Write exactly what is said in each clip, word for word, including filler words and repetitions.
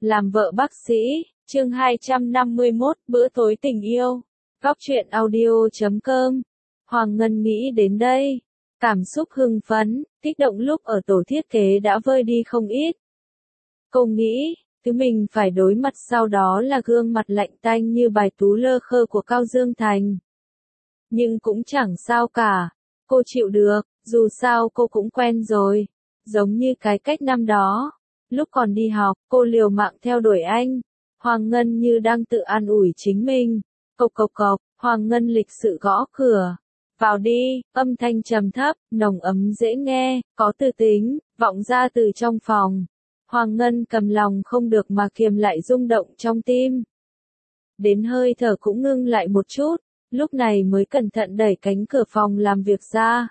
Làm vợ bác sĩ, chương hai trăm năm mươi mốt, bữa tối tình yêu. Góc truyện audio chấm com. Hoàng Ngân nghĩ đến đây. Cảm xúc hưng phấn, kích động lúc ở tổ thiết kế đã vơi đi không ít. Cô nghĩ, thứ mình phải đối mặt sau đó là gương mặt lạnh tanh như bài tú lơ khơ của Cao Dương Thành. Nhưng cũng chẳng sao cả. Cô chịu được, dù sao cô cũng quen rồi. Giống như cái cách năm đó. Lúc còn đi học, cô liều mạng theo đuổi anh. Hoàng Ngân như đang tự an ủi chính mình. Cộc cộc cộc, Hoàng Ngân lịch sự gõ cửa. Vào đi, âm thanh trầm thấp, nồng ấm dễ nghe, có tư tính, vọng ra từ trong phòng. Hoàng Ngân cầm lòng không được mà kiềm lại rung động trong tim. Đến hơi thở cũng ngưng lại một chút, lúc này mới cẩn thận đẩy cánh cửa phòng làm việc ra.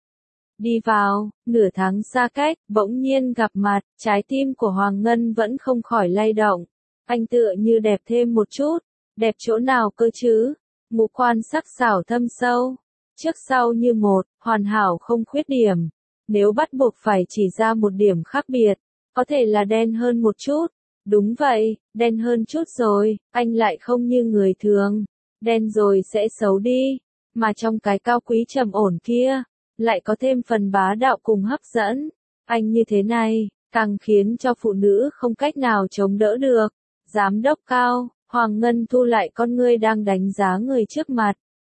Đi vào, nửa tháng xa cách, bỗng nhiên gặp mặt, trái tim của Hoàng Ngân vẫn không khỏi lay động. Anh tựa như đẹp thêm một chút, đẹp chỗ nào cơ chứ? Ngũ quan sắc sảo thâm sâu, trước sau như một, hoàn hảo không khuyết điểm. Nếu bắt buộc phải chỉ ra một điểm khác biệt, có thể là đen hơn một chút. Đúng vậy, đen hơn chút rồi, anh lại không như người thường. Đen rồi sẽ xấu đi, mà trong cái cao quý trầm ổn kia, lại có thêm phần bá đạo cùng hấp dẫn. Anh như thế này, càng khiến cho phụ nữ không cách nào chống đỡ được. Giám đốc Cao, Hoàng Ngân thu lại con ngươi đang đánh giá người trước mặt.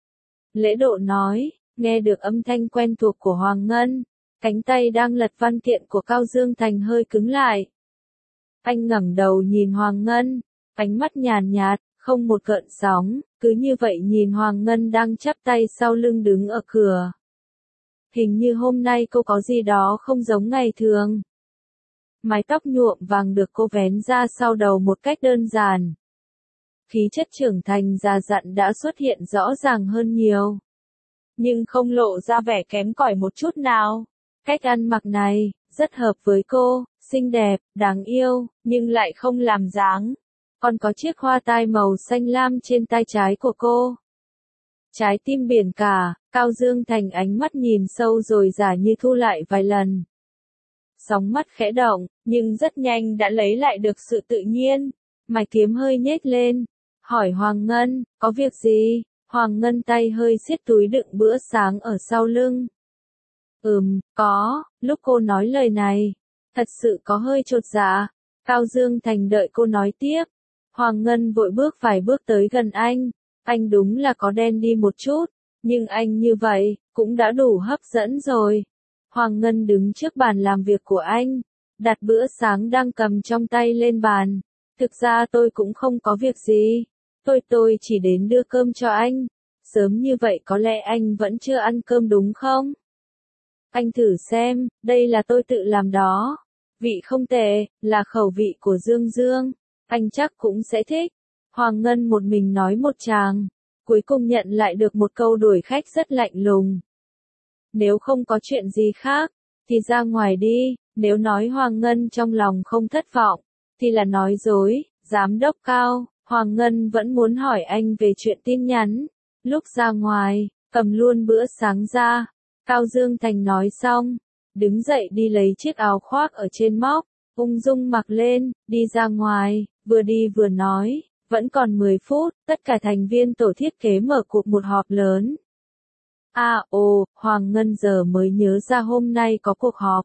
Lễ độ nói, nghe được âm thanh quen thuộc của Hoàng Ngân, cánh tay đang lật văn kiện của Cao Dương Thành hơi cứng lại. Anh ngẩng đầu nhìn Hoàng Ngân, ánh mắt nhàn nhạt, không một gợn sóng, cứ như vậy nhìn Hoàng Ngân đang chắp tay sau lưng đứng ở cửa. Hình như hôm nay cô có gì đó không giống ngày thường. Mái tóc nhuộm vàng được cô vén ra sau đầu một cách đơn giản. Khí chất trưởng thành già dặn đã xuất hiện rõ ràng hơn nhiều. Nhưng không lộ ra vẻ kém cỏi một chút nào. Cách ăn mặc này, rất hợp với cô, xinh đẹp, đáng yêu, nhưng lại không làm dáng. Còn có chiếc hoa tai màu xanh lam trên tay trái của cô. Trái tim biển cả, Cao Dương Thành ánh mắt nhìn sâu rồi giả như thu lại vài lần. Sóng mắt khẽ động, nhưng rất nhanh đã lấy lại được sự tự nhiên. Mày kiếm hơi nhếch lên. Hỏi Hoàng Ngân, có việc gì? Hoàng Ngân tay hơi siết túi đựng bữa sáng ở sau lưng. Ừm, có, lúc cô nói lời này, thật sự có hơi chột dạ. Cao Dương Thành đợi cô nói tiếp. Hoàng Ngân vội bước vài bước tới gần anh. Anh đúng là có đen đi một chút, nhưng anh như vậy, cũng đã đủ hấp dẫn rồi. Hoàng Ngân đứng trước bàn làm việc của anh, đặt bữa sáng đang cầm trong tay lên bàn. Thực ra tôi cũng không có việc gì. Tôi tôi chỉ đến đưa cơm cho anh. Sớm như vậy có lẽ anh vẫn chưa ăn cơm đúng không? Anh thử xem, đây là tôi tự làm đó. Vị không tệ, là khẩu vị của Dương Dương. Anh chắc cũng sẽ thích. Hoàng Ngân một mình nói một tràng. Cuối cùng nhận lại được một câu đuổi khách rất lạnh lùng. Nếu không có chuyện gì khác, thì ra ngoài đi. Nếu nói Hoàng Ngân trong lòng không thất vọng, thì là nói dối. Giám đốc Cao, Hoàng Ngân vẫn muốn hỏi anh về chuyện tin nhắn. Lúc ra ngoài, cầm luôn bữa sáng ra. Cao Dương Thành nói xong, đứng dậy đi lấy chiếc áo khoác ở trên móc, ung dung mặc lên, đi ra ngoài, vừa đi vừa nói. Vẫn còn mười phút, tất cả thành viên tổ thiết kế mở cuộc một họp lớn. À ồ, Hoàng Ngân giờ mới nhớ ra hôm nay có cuộc họp.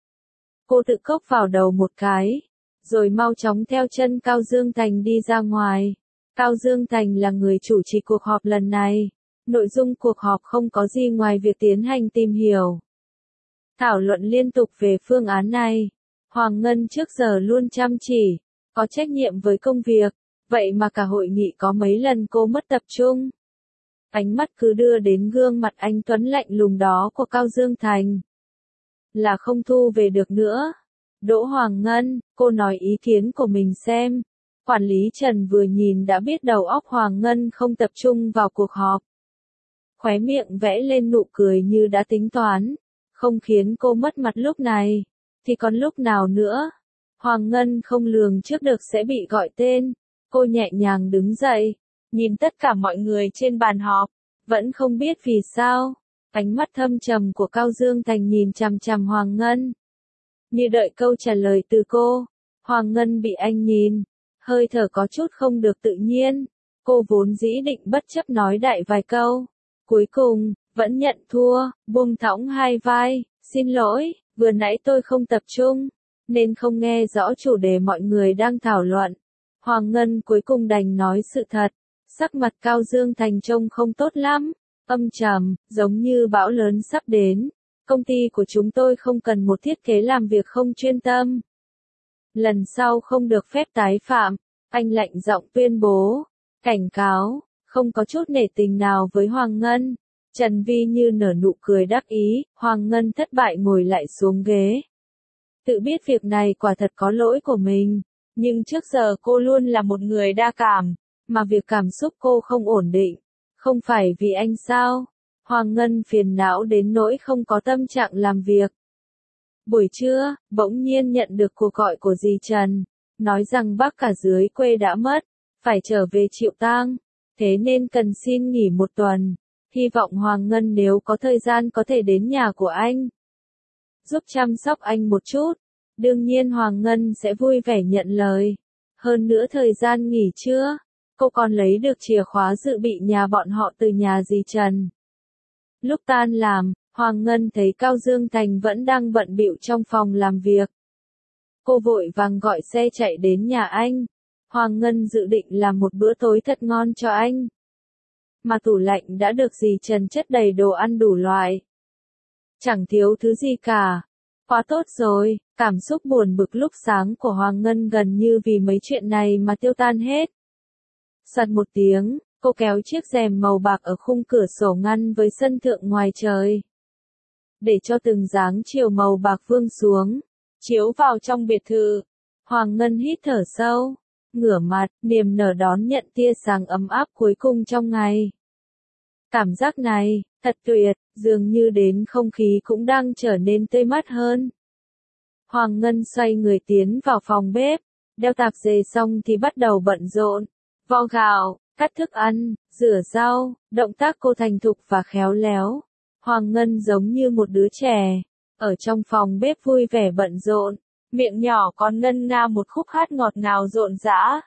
Cô tự cốc vào đầu một cái, rồi mau chóng theo chân Cao Dương Thành đi ra ngoài. Cao Dương Thành là người chủ trì cuộc họp lần này. Nội dung cuộc họp không có gì ngoài việc tiến hành tìm hiểu, thảo luận liên tục về phương án này. Hoàng Ngân trước giờ luôn chăm chỉ, có trách nhiệm với công việc. Vậy mà cả hội nghị có mấy lần cô mất tập trung. Ánh mắt cứ đưa đến gương mặt anh tuấn lạnh lùng đó của Cao Dương Thành. Là không thu về được nữa. Đỗ Hoàng Ngân, cô nói ý kiến của mình xem. Quản lý Trần vừa nhìn đã biết đầu óc Hoàng Ngân không tập trung vào cuộc họp. Khóe miệng vẽ lên nụ cười như đã tính toán. Không khiến cô mất mặt lúc này, thì còn lúc nào nữa. Hoàng Ngân không lường trước được sẽ bị gọi tên. Cô nhẹ nhàng đứng dậy, nhìn tất cả mọi người trên bàn họp, vẫn không biết vì sao. Ánh mắt thâm trầm của Cao Dương Thành nhìn chằm chằm Hoàng Ngân, như đợi câu trả lời từ cô. Hoàng Ngân bị anh nhìn, hơi thở có chút không được tự nhiên. Cô vốn dĩ định bất chấp nói đại vài câu. Cuối cùng, vẫn nhận thua, buông thõng hai vai, xin lỗi, vừa nãy tôi không tập trung, nên không nghe rõ chủ đề mọi người đang thảo luận. Hoàng Ngân cuối cùng đành nói sự thật, sắc mặt Cao Dương Thành trông không tốt lắm, âm trầm, giống như bão lớn sắp đến. Công ty của chúng tôi không cần một thiết kế làm việc không chuyên tâm. Lần sau không được phép tái phạm, anh lạnh giọng tuyên bố, cảnh cáo, không có chút nể tình nào với Hoàng Ngân. Trần Vi như nở nụ cười đắc ý, Hoàng Ngân thất bại ngồi lại xuống ghế. Tự biết việc này quả thật có lỗi của mình, nhưng trước giờ cô luôn là một người đa cảm, mà việc cảm xúc cô không ổn định, không phải vì anh sao? Hoàng Ngân phiền não đến nỗi không có tâm trạng làm việc. Buổi trưa, bỗng nhiên nhận được cuộc gọi của dì Trần, nói rằng bác cả dưới quê đã mất, phải trở về chịu tang, thế nên cần xin nghỉ một tuần. Hy vọng Hoàng Ngân nếu có thời gian có thể đến nhà của anh, giúp chăm sóc anh một chút. Đương nhiên Hoàng Ngân sẽ vui vẻ nhận lời. Hơn nữa thời gian nghỉ trưa, cô còn lấy được chìa khóa dự bị nhà bọn họ từ nhà dì Trần. Lúc tan làm, Hoàng Ngân thấy Cao Dương Thành vẫn đang bận bịu trong phòng làm việc. Cô vội vàng gọi xe chạy đến nhà anh. Hoàng Ngân dự định làm một bữa tối thật ngon cho anh. Mà tủ lạnh đã được dì Trần chất đầy đồ ăn đủ loại. Chẳng thiếu thứ gì cả. Quá tốt rồi, cảm xúc buồn bực lúc sáng của Hoàng Ngân gần như vì mấy chuyện này mà tiêu tan hết. Sật một tiếng, cô kéo chiếc rèm màu bạc ở khung cửa sổ ngăn với sân thượng ngoài trời. Để cho từng dáng chiều màu bạc vương xuống, chiếu vào trong biệt thự. Hoàng Ngân hít thở sâu, ngửa mặt, niềm nở đón nhận tia sáng ấm áp cuối cùng trong ngày. Cảm giác này, thật tuyệt, dường như đến không khí cũng đang trở nên tươi mát hơn. Hoàng Ngân xoay người tiến vào phòng bếp, đeo tạp dề xong thì bắt đầu bận rộn, vo gạo, cắt thức ăn, rửa rau, động tác cô thành thục và khéo léo. Hoàng Ngân giống như một đứa trẻ, ở trong phòng bếp vui vẻ bận rộn, miệng nhỏ còn ngân nga một khúc hát ngọt ngào rộn rã.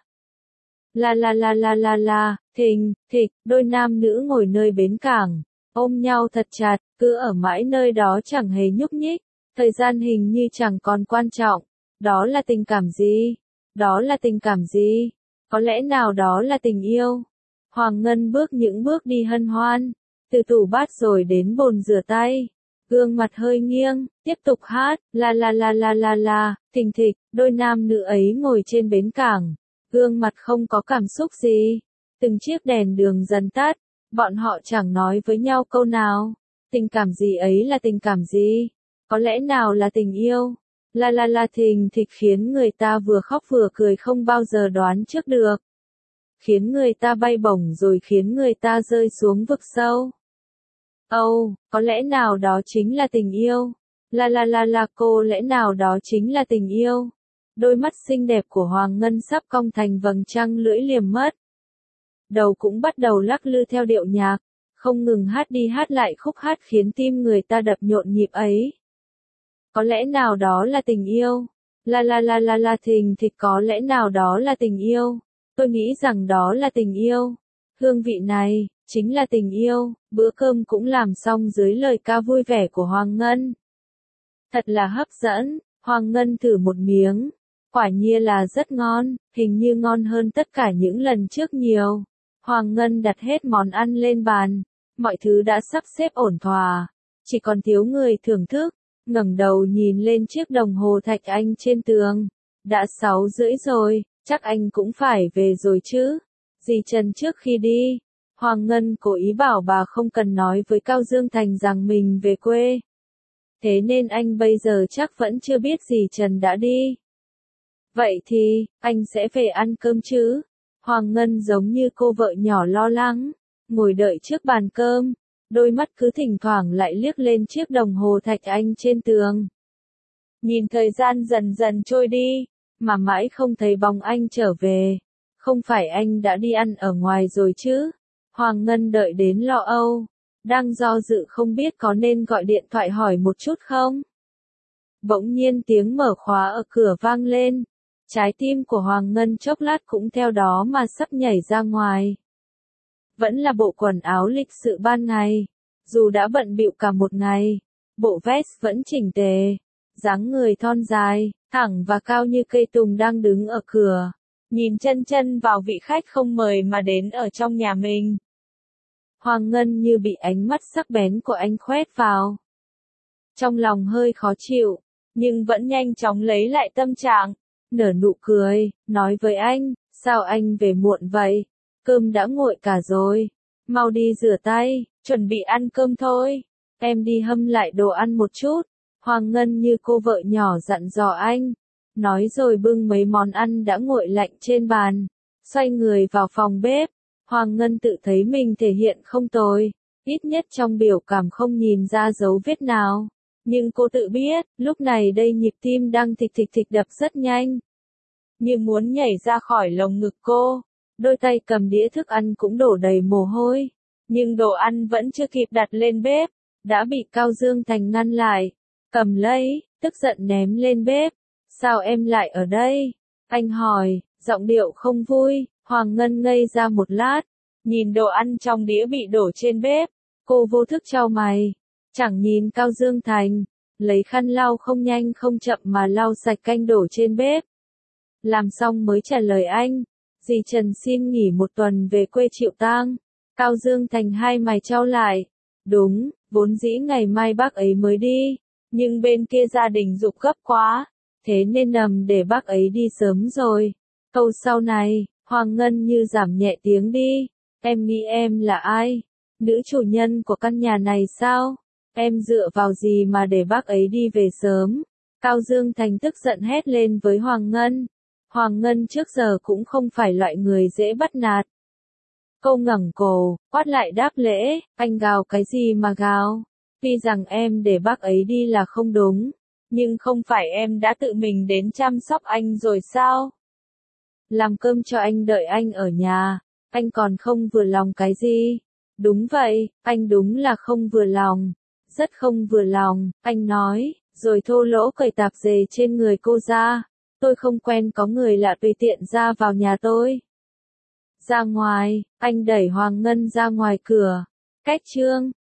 La la la la la la, thình, thịch, đôi nam nữ ngồi nơi bến cảng, ôm nhau thật chặt, cứ ở mãi nơi đó chẳng hề nhúc nhích, thời gian hình như chẳng còn quan trọng. Đó là tình cảm gì? Đó là tình cảm gì? Có lẽ nào đó là tình yêu? Hoàng Ngân bước những bước đi hân hoan, từ tủ bát rồi đến bồn rửa tay, gương mặt hơi nghiêng, tiếp tục hát, la la la la la la, thình thịch, đôi nam nữ ấy ngồi trên bến cảng, gương mặt không có cảm xúc gì. Từng chiếc đèn đường dần tắt, bọn họ chẳng nói với nhau câu nào. Tình cảm gì ấy là tình cảm gì? Có lẽ nào là tình yêu? La la la thình thịch khiến người ta vừa khóc vừa cười không bao giờ đoán trước được. Khiến người ta bay bổng rồi khiến người ta rơi xuống vực sâu. Âu, oh, có lẽ nào đó chính là tình yêu? La la la la cô lẽ nào đó chính là tình yêu? Đôi mắt xinh đẹp của Hoàng Ngân sắp cong thành vầng trăng lưỡi liềm mất. Đầu cũng bắt đầu lắc lư theo điệu nhạc, không ngừng hát đi hát lại khúc hát khiến tim người ta đập nhộn nhịp ấy. Có lẽ nào đó là tình yêu? La la la la la thình thịch có lẽ nào đó là tình yêu? Tôi nghĩ rằng đó là tình yêu. Hương vị này, chính là tình yêu. Bữa cơm cũng làm xong dưới lời ca vui vẻ của Hoàng Ngân. Thật là hấp dẫn, Hoàng Ngân thử một miếng. Quả nhiên là rất ngon, hình như ngon hơn tất cả những lần trước nhiều. Hoàng Ngân đặt hết món ăn lên bàn, mọi thứ đã sắp xếp ổn thỏa, chỉ còn thiếu người thưởng thức. Ngẩng đầu nhìn lên chiếc đồng hồ thạch anh trên tường, đã sáu rưỡi rồi, chắc anh cũng phải về rồi chứ. Dì Trần trước khi đi, Hoàng Ngân cố ý bảo bà không cần nói với Cao Dương Thành rằng mình về quê. Thế nên anh bây giờ chắc vẫn chưa biết dì Trần đã đi. Vậy thì, anh sẽ về ăn cơm chứ? Hoàng Ngân giống như cô vợ nhỏ lo lắng, ngồi đợi trước bàn cơm, đôi mắt cứ thỉnh thoảng lại liếc lên chiếc đồng hồ thạch anh trên tường. Nhìn thời gian dần dần trôi đi, mà mãi không thấy bóng anh trở về. Không phải anh đã đi ăn ở ngoài rồi chứ? Hoàng Ngân đợi đến lo âu, đang do dự không biết có nên gọi điện thoại hỏi một chút không? Bỗng nhiên tiếng mở khóa ở cửa vang lên. Trái tim của Hoàng Ngân chốc lát cũng theo đó mà sắp nhảy ra ngoài. Vẫn là bộ quần áo lịch sự ban ngày, dù đã bận bịu cả một ngày, bộ vest vẫn chỉnh tề, dáng người thon dài, thẳng và cao như cây tùng đang đứng ở cửa, nhìn chân chân vào vị khách không mời mà đến ở trong nhà mình. Hoàng Ngân như bị ánh mắt sắc bén của anh khoét vào. Trong lòng hơi khó chịu, nhưng vẫn nhanh chóng lấy lại tâm trạng, nở nụ cười, nói với anh, sao anh về muộn vậy? Cơm đã nguội cả rồi, mau đi rửa tay, chuẩn bị ăn cơm thôi, em đi hâm lại đồ ăn một chút. Hoàng Ngân như cô vợ nhỏ dặn dò anh, nói rồi bưng mấy món ăn đã nguội lạnh trên bàn, xoay người vào phòng bếp. Hoàng Ngân tự thấy mình thể hiện không tồi, ít nhất trong biểu cảm không nhìn ra dấu vết nào. Nhưng cô tự biết, lúc này đây nhịp tim đang thịch thịch thịch đập rất nhanh, như muốn nhảy ra khỏi lồng ngực cô. Đôi tay cầm đĩa thức ăn cũng đổ đầy mồ hôi, nhưng đồ ăn vẫn chưa kịp đặt lên bếp, đã bị Cao Dương Thành ngăn lại, cầm lấy, tức giận ném lên bếp. Sao em lại ở đây? Anh hỏi, giọng điệu không vui. Hoàng Ngân ngây ra một lát, nhìn đồ ăn trong đĩa bị đổ trên bếp, cô vô thức chau mày, chẳng nhìn Cao Dương Thành, lấy khăn lau không nhanh không chậm mà lau sạch canh đổ trên bếp. Làm xong mới trả lời anh, dì Trần xin nghỉ một tuần về quê chịu tang. Cao Dương Thành hai mày chau lại, đúng, vốn dĩ ngày mai bác ấy mới đi, nhưng bên kia gia đình giục gấp quá, thế nên nằm để bác ấy đi sớm rồi. Câu sau này, Hoàng Ngân như giảm nhẹ tiếng đi, em nghĩ em là ai? Nữ chủ nhân của căn nhà này sao? Em dựa vào gì mà để bác ấy đi về sớm? Cao Dương Thành tức giận hét lên với Hoàng Ngân. Hoàng Ngân trước giờ cũng không phải loại người dễ bắt nạt. Cô ngẩng cổ, quát lại đáp lễ, anh gào cái gì mà gào? Tuy rằng em để bác ấy đi là không đúng, nhưng không phải em đã tự mình đến chăm sóc anh rồi sao? Làm cơm cho anh đợi anh ở nhà, anh còn không vừa lòng cái gì? Đúng vậy, anh đúng là không vừa lòng, rất không vừa lòng, anh nói, rồi thô lỗ cởi tạp dề trên người cô ra. Tôi không quen có người lạ tùy tiện ra vào nhà tôi. Ra ngoài, anh đẩy Hoàng Ngân ra ngoài cửa. Cách chương